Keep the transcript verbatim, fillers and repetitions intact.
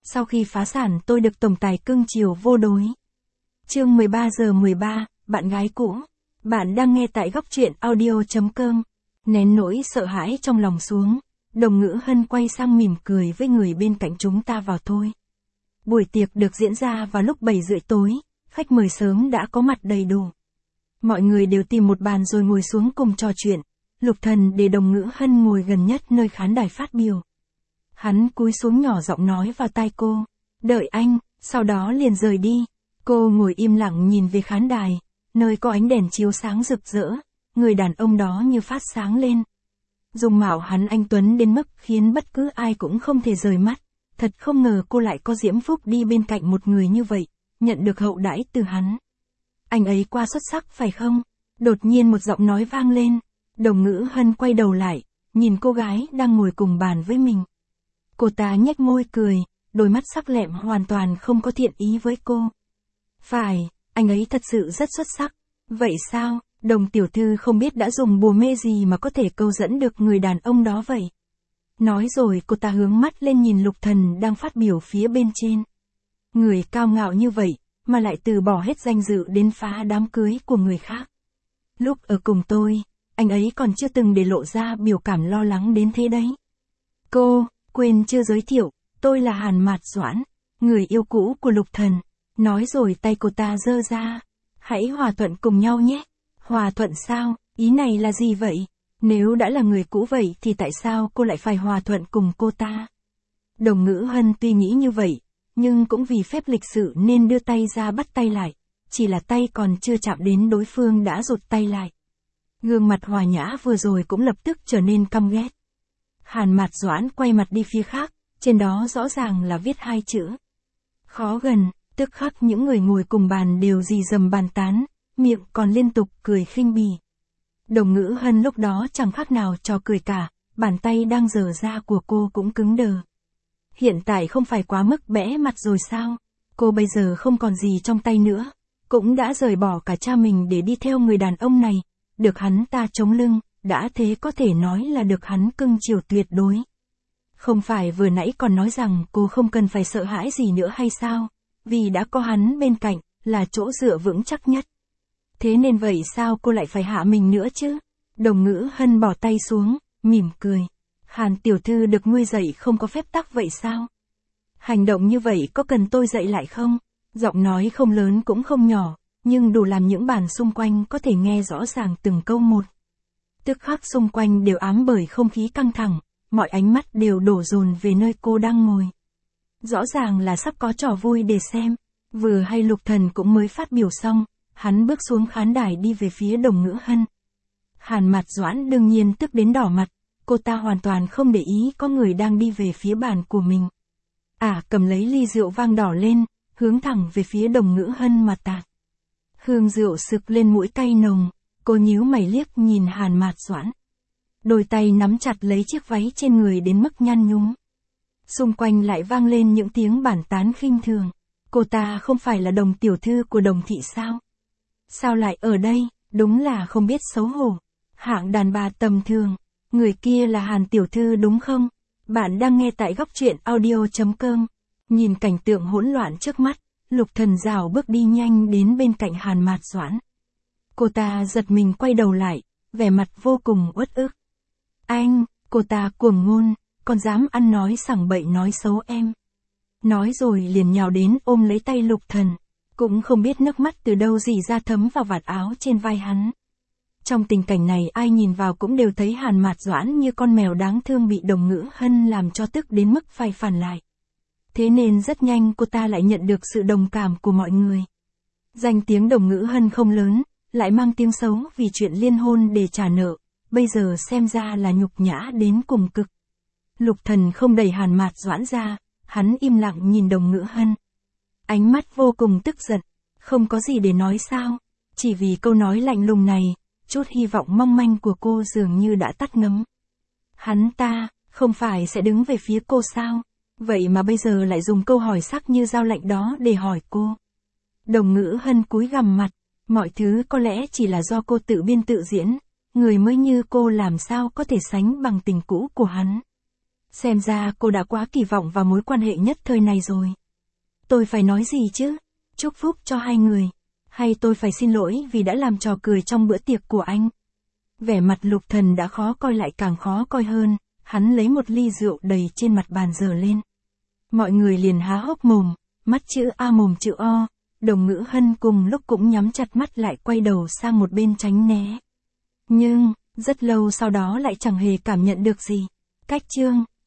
Sau khi phá sản tôi được tổng tài cưng chiều vô đối. Chương mười ba giờ mười ba, bạn gái cũ. Bạn đang nghe tại góc truyện audio chấm com. Nén nỗi sợ hãi trong lòng xuống, Đồng Ngữ Hân quay sang mỉm cười với người bên cạnh, chúng ta vào thôi. Buổi tiệc được diễn ra vào lúc bảy rưỡi tối, khách mời sớm đã có mặt đầy đủ. Mọi người đều tìm một bàn rồi ngồi xuống cùng trò chuyện. Lục Thần để Đồng Ngữ Hân ngồi gần nhất nơi khán đài phát biểu. Hắn cúi xuống nhỏ giọng nói vào tai cô, đợi anh, sau đó liền rời đi. Cô ngồi im lặng nhìn về khán đài, nơi có ánh đèn chiếu sáng rực rỡ, người đàn ông đó như phát sáng lên. Dung mạo hắn anh tuấn đến mức khiến bất cứ ai cũng không thể rời mắt. Thật không ngờ cô lại có diễm phúc đi bên cạnh một người như vậy, nhận được hậu đãi từ hắn. Anh ấy qua xuất sắc phải không? Đột nhiên một giọng nói vang lên. Đồng Ngữ Hân quay đầu lại, nhìn cô gái đang ngồi cùng bàn với mình. Cô ta nhếch môi cười, đôi mắt sắc lẹm hoàn toàn không có thiện ý với cô. Phải, anh ấy thật sự rất xuất sắc. Vậy sao, Đồng tiểu thư không biết đã dùng bùa mê gì mà có thể câu dẫn được người đàn ông đó vậy? Nói rồi cô ta hướng mắt lên nhìn Lục Thần đang phát biểu phía bên trên. Người cao ngạo như vậy, mà lại từ bỏ hết danh dự đến phá đám cưới của người khác. Lúc ở cùng tôi, anh ấy còn chưa từng để lộ ra biểu cảm lo lắng đến thế đấy. Cô, quên chưa giới thiệu, tôi là Hàn Mạt Doãn, người yêu cũ của Lục Thần. Nói rồi tay cô ta giơ ra. Hãy hòa thuận cùng nhau nhé. Hòa thuận sao, ý này là gì vậy? Nếu đã là người cũ vậy thì tại sao cô lại phải hòa thuận cùng cô ta? Đồng Ngữ Hân tuy nghĩ như vậy, nhưng cũng vì phép lịch sự nên đưa tay ra bắt tay lại. Chỉ là tay còn chưa chạm đến đối phương đã rụt tay lại. Gương mặt hòa nhã vừa rồi cũng lập tức trở nên căm ghét. Hàn Mạt Doãn quay mặt đi phía khác, trên đó rõ ràng là viết hai chữ. Khó gần, tức khắc những người ngồi cùng bàn đều rì rầm bàn tán, miệng còn liên tục cười khinh bỉ. Đồng Ngữ Hân lúc đó chẳng khác nào trò cười cả, bàn tay đang giở ra của cô cũng cứng đờ. Hiện tại không phải quá mức bẽ mặt rồi sao? Cô bây giờ không còn gì trong tay nữa, cũng đã rời bỏ cả cha mình để đi theo người đàn ông này, được hắn ta chống lưng, đã thế có thể nói là được hắn cưng chiều tuyệt đối. Không phải vừa nãy còn nói rằng cô không cần phải sợ hãi gì nữa hay sao? Vì đã có hắn bên cạnh, là chỗ dựa vững chắc nhất. Thế nên vậy sao cô lại phải hạ mình nữa chứ? Đồng Ngữ Hân bỏ tay xuống, mỉm cười. Hàn tiểu thư được nuôi dạy không có phép tắc vậy sao? Hành động như vậy có cần tôi dạy lại không? Giọng nói không lớn cũng không nhỏ, nhưng đủ làm những bàn xung quanh có thể nghe rõ ràng từng câu một. Tức khắc xung quanh đều ám bởi không khí căng thẳng, mọi ánh mắt đều đổ dồn về nơi cô đang ngồi. Rõ ràng là sắp có trò vui để xem. Vừa hay Lục Thần cũng mới phát biểu xong, hắn bước xuống khán đài đi về phía Đồng Ngữ Hân. Hàn Mạt Doãn đương nhiên tức đến đỏ mặt, cô ta hoàn toàn không để ý có người đang đi về phía bàn của mình. À, cầm lấy ly rượu vang đỏ lên, hướng thẳng về phía Đồng Ngữ Hân mà tạt. Hương rượu sực lên mũi cay nồng, cô nhíu mày liếc nhìn Hàn Mạt Doãn. Đôi tay nắm chặt lấy chiếc váy trên người đến mức nhăn nhúm. Xung quanh lại vang lên những tiếng bàn tán khinh thường. Cô ta không phải là Đồng tiểu thư của Đồng thị sao? Sao lại ở đây, đúng là không biết xấu hổ. Hạng đàn bà tầm thường, người kia là Hàn tiểu thư đúng không? Bạn đang nghe tại góc truyện audio chấm com. Nhìn cảnh tượng hỗn loạn trước mắt, Lục Thần rảo bước đi nhanh đến bên cạnh Hàn Mạt Doãn. Cô ta giật mình quay đầu lại, vẻ mặt vô cùng uất ức. Anh, cô ta cuồng ngôn, còn dám ăn nói sảng bậy nói xấu em. Nói rồi liền nhào đến ôm lấy tay Lục Thần, cũng không biết nước mắt từ đâu rỉ ra thấm vào vạt áo trên vai hắn. Trong tình cảnh này ai nhìn vào cũng đều thấy Hàn Mạt Doãn như con mèo đáng thương bị Đồng Ngữ Hân làm cho tức đến mức phai phản lại. Thế nên rất nhanh cô ta lại nhận được sự đồng cảm của mọi người. Danh tiếng Đồng Ngữ Hân không lớn, lại mang tiếng xấu vì chuyện liên hôn để trả nợ, bây giờ xem ra là nhục nhã đến cùng cực. Lục Thần không đẩy Hàn Mạt Doãn ra, hắn im lặng nhìn Đồng Ngữ Hân. Ánh mắt vô cùng tức giận, không có gì để nói sao, chỉ vì câu nói lạnh lùng này, chút hy vọng mong manh của cô dường như đã tắt ngấm. Hắn ta, không phải sẽ đứng về phía cô sao? Vậy mà bây giờ lại dùng câu hỏi sắc như dao lạnh đó để hỏi cô. Đồng Ngữ Hân cúi gằm mặt, mọi thứ có lẽ chỉ là do cô tự biên tự diễn, người mới như cô làm sao có thể sánh bằng tình cũ của hắn. Xem ra cô đã quá kỳ vọng vào mối quan hệ nhất thời này rồi. Tôi phải nói gì chứ? Chúc phúc cho hai người. Hay tôi phải xin lỗi vì đã làm trò cười trong bữa tiệc của anh? Vẻ mặt Lục Thần đã khó coi lại càng khó coi hơn, hắn lấy một ly rượu đầy trên mặt bàn dở lên. Mọi người liền há hốc mồm, mắt chữ A mồm chữ O, Đồng Ngữ Hân cùng lúc cũng nhắm chặt mắt lại quay đầu sang một bên tránh né. Nhưng, rất lâu sau đó lại chẳng hề cảm nhận được gì. Cách chương